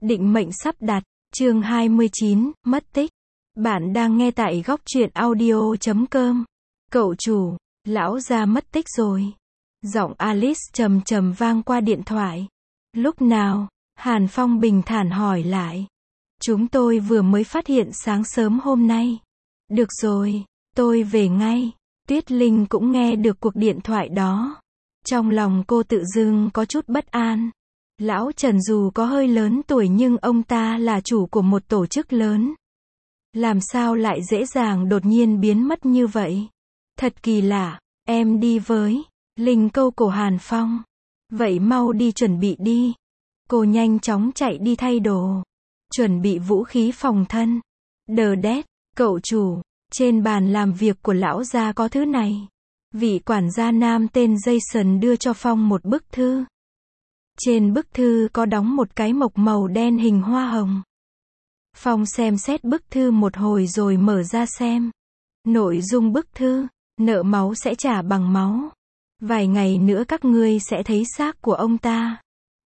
Định mệnh sắp đặt, chương 29, mất tích. Bạn đang nghe tại góc truyện audio.com. Cậu chủ, lão gia mất tích rồi. Giọng Alice trầm trầm vang qua điện thoại. Lúc nào? Hàn Phong bình thản hỏi lại. Chúng tôi vừa mới phát hiện sáng sớm hôm nay. Được rồi, tôi về ngay. Tuyết Linh cũng nghe được cuộc điện thoại đó. Trong lòng cô tự dưng có chút bất an. Lão Trần dù có hơi lớn tuổi nhưng ông ta là chủ của một tổ chức lớn. Làm sao lại dễ dàng đột nhiên biến mất như vậy? Thật kỳ lạ. Em đi với. Linh câu cổ Hàn Phong. Vậy mau đi chuẩn bị đi. Cô nhanh chóng chạy đi thay đồ. Chuẩn bị vũ khí phòng thân. Đờ đét, cậu chủ. Trên bàn làm việc của lão gia có thứ này. Vị quản gia nam tên Jason đưa cho Phong một bức thư. Trên bức thư có đóng một cái mộc màu đen hình hoa hồng. Phong xem xét bức thư một hồi rồi mở ra xem. Nội dung bức thư, nợ máu sẽ trả bằng máu. Vài ngày nữa các ngươi sẽ thấy xác của ông ta.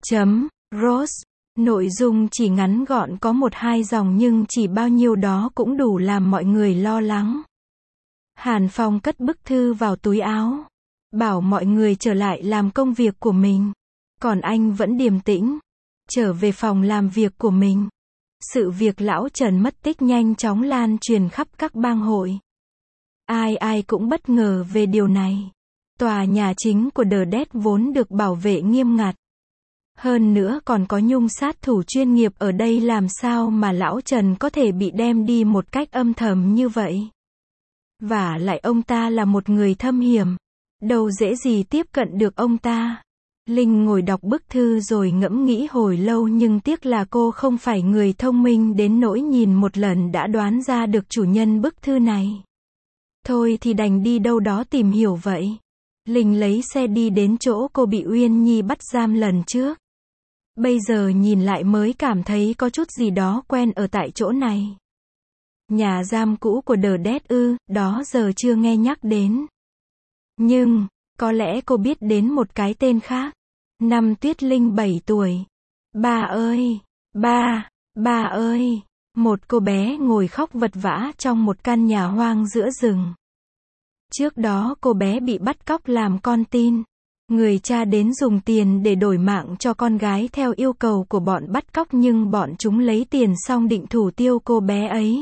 Rose. Nội dung chỉ ngắn gọn có 1-2 dòng nhưng chỉ bao nhiêu đó cũng đủ làm mọi người lo lắng. Hàn Phong cất bức thư vào túi áo. Bảo mọi người trở lại làm công việc của mình. Còn anh vẫn điềm tĩnh. Trở về phòng làm việc của mình. Sự việc lão Trần mất tích nhanh chóng lan truyền khắp các bang hội. Ai cũng bất ngờ về điều này. Tòa nhà chính của The Dead vốn được bảo vệ nghiêm ngặt. Hơn nữa còn có nhung sát thủ chuyên nghiệp ở đây, làm sao mà lão Trần có thể bị đem đi một cách âm thầm như vậy? Vả lại ông ta là một người thâm hiểm. Đâu dễ gì tiếp cận được ông ta. Linh ngồi đọc bức thư rồi ngẫm nghĩ hồi lâu nhưng tiếc là cô không phải người thông minh đến nỗi nhìn một lần đã đoán ra được chủ nhân bức thư này. Thôi thì đành đi đâu đó tìm hiểu vậy. Linh lấy xe đi đến chỗ cô bị Uyên Nhi bắt giam lần trước. Bây giờ nhìn lại mới cảm thấy có chút gì đó quen ở tại chỗ này. Nhà giam cũ của The Dead đó giờ chưa nghe nhắc đến. Nhưng, có lẽ cô biết đến một cái tên khác. Năm Tuyết Linh 7 tuổi. Ba ơi! Ba ơi! Một cô bé ngồi khóc vật vã trong một căn nhà hoang giữa rừng. Trước đó cô bé bị bắt cóc làm con tin. Người cha đến dùng tiền để đổi mạng cho con gái theo yêu cầu của bọn bắt cóc nhưng bọn chúng lấy tiền xong định thủ tiêu cô bé ấy.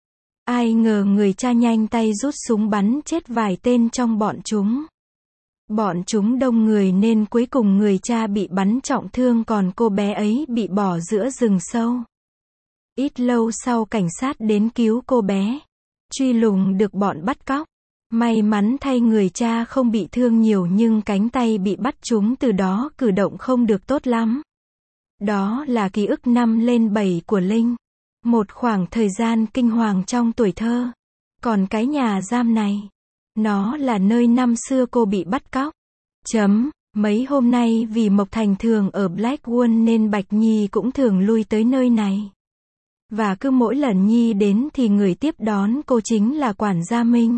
Ai ngờ người cha nhanh tay rút súng bắn chết vài tên trong bọn chúng. Bọn chúng đông người nên cuối cùng người cha bị bắn trọng thương còn cô bé ấy bị bỏ giữa rừng sâu. Ít lâu sau cảnh sát đến cứu cô bé. Truy lùng được bọn bắt cóc. May mắn thay người cha không bị thương nhiều nhưng cánh tay bị bắt chúng từ đó cử động không được tốt lắm. Đó là ký ức 5 lên 7 của Linh. Một khoảng thời gian kinh hoàng trong tuổi thơ. Còn cái nhà giam này, nó là nơi năm xưa cô bị bắt cóc. Mấy hôm nay vì Mộc Thành thường ở Blackwood nên Bạch Nhi cũng thường lui tới nơi này. Và cứ mỗi lần Nhi đến thì người tiếp đón cô chính là quản gia Minh.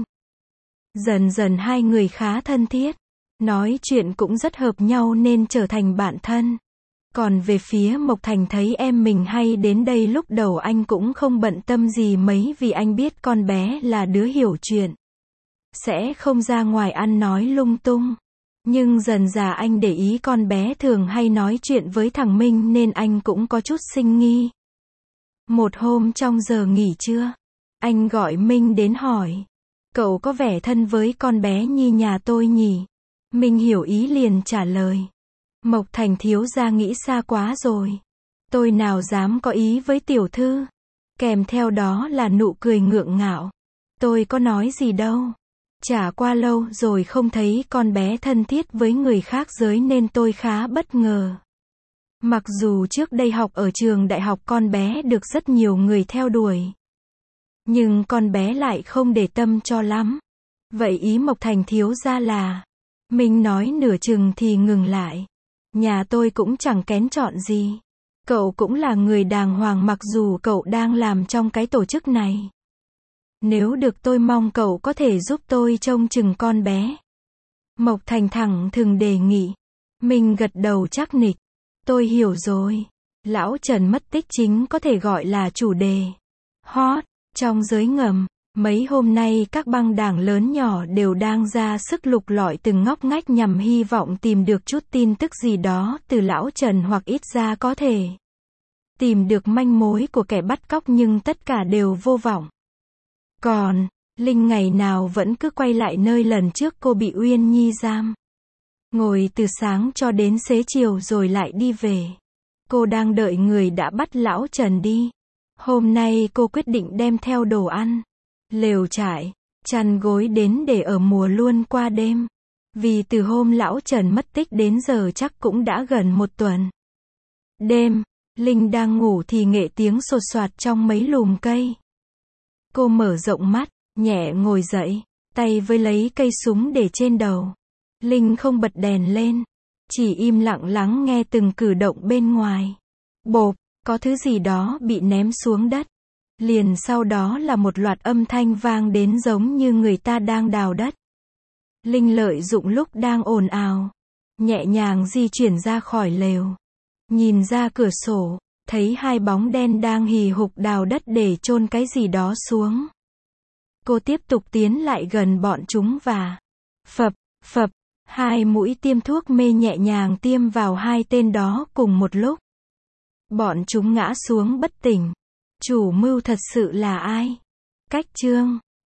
Dần dần hai người khá thân thiết. Nói chuyện cũng rất hợp nhau nên trở thành bạn thân. Còn về phía Mộc Thành thấy em mình hay đến đây lúc đầu anh cũng không bận tâm gì mấy vì anh biết con bé là đứa hiểu chuyện. Sẽ không ra ngoài ăn nói lung tung. Nhưng dần dà anh để ý con bé thường hay nói chuyện với thằng Minh nên anh cũng có chút sinh nghi. Một hôm trong giờ nghỉ trưa, anh gọi Minh đến hỏi. Cậu có vẻ thân với con bé Nhi nhà tôi nhỉ? Minh hiểu ý liền trả lời. Mộc Thành thiếu gia nghĩ xa quá rồi. Tôi nào dám có ý với tiểu thư. Kèm theo đó là nụ cười ngượng ngạo. Tôi có nói gì đâu. Chả qua lâu rồi không thấy con bé thân thiết với người khác giới nên tôi khá bất ngờ. Mặc dù trước đây học ở trường đại học con bé được rất nhiều người theo đuổi. Nhưng con bé lại không để tâm cho lắm. Vậy ý Mộc Thành thiếu gia là... Mình nói nửa chừng thì ngừng lại. Nhà tôi cũng chẳng kén chọn gì. Cậu cũng là người đàng hoàng mặc dù cậu đang làm trong cái tổ chức này. Nếu được tôi mong cậu có thể giúp tôi trông chừng con bé. Mộc Thành thẳng thừng đề nghị. Mình gật đầu chắc nịch. Tôi hiểu rồi. Lão Trần mất tích chính có thể gọi là chủ đề hot trong giới ngầm. Mấy hôm nay các băng đảng lớn nhỏ đều đang ra sức lục lọi từng ngóc ngách nhằm hy vọng tìm được chút tin tức gì đó từ lão Trần, hoặc ít ra có thể tìm được manh mối của kẻ bắt cóc, nhưng tất cả đều vô vọng. Còn Linh ngày nào vẫn cứ quay lại nơi lần trước cô bị Uyên Nhi giam. Ngồi từ sáng cho đến xế chiều rồi lại đi về. Cô đang đợi người đã bắt lão Trần đi. Hôm nay cô quyết định đem theo đồ ăn, lều trại, chăn gối đến để ở mùa luôn qua đêm. Vì từ hôm lão Trần mất tích đến giờ chắc cũng đã gần 1 tuần. Đêm, Linh đang ngủ thì nghe tiếng sột soạt trong mấy lùm cây. Cô mở rộng mắt, nhẹ ngồi dậy, tay với lấy cây súng để trên đầu. Linh không bật đèn lên, chỉ im lặng lắng nghe từng cử động bên ngoài. Bộp, có thứ gì đó bị ném xuống đất. Liền sau đó là một loạt âm thanh vang đến giống như người ta đang đào đất. Linh lợi dụng lúc đang ồn ào, nhẹ nhàng di chuyển ra khỏi lều. Nhìn ra cửa sổ, thấy 2 bóng đen đang hì hục đào đất để chôn cái gì đó xuống. Cô tiếp tục tiến lại gần bọn chúng và phập, phập, 2 mũi tiêm thuốc mê nhẹ nhàng tiêm vào 2 tên đó cùng một lúc. Bọn chúng ngã xuống bất tỉnh. Chủ mưu thật sự là ai? Cách chương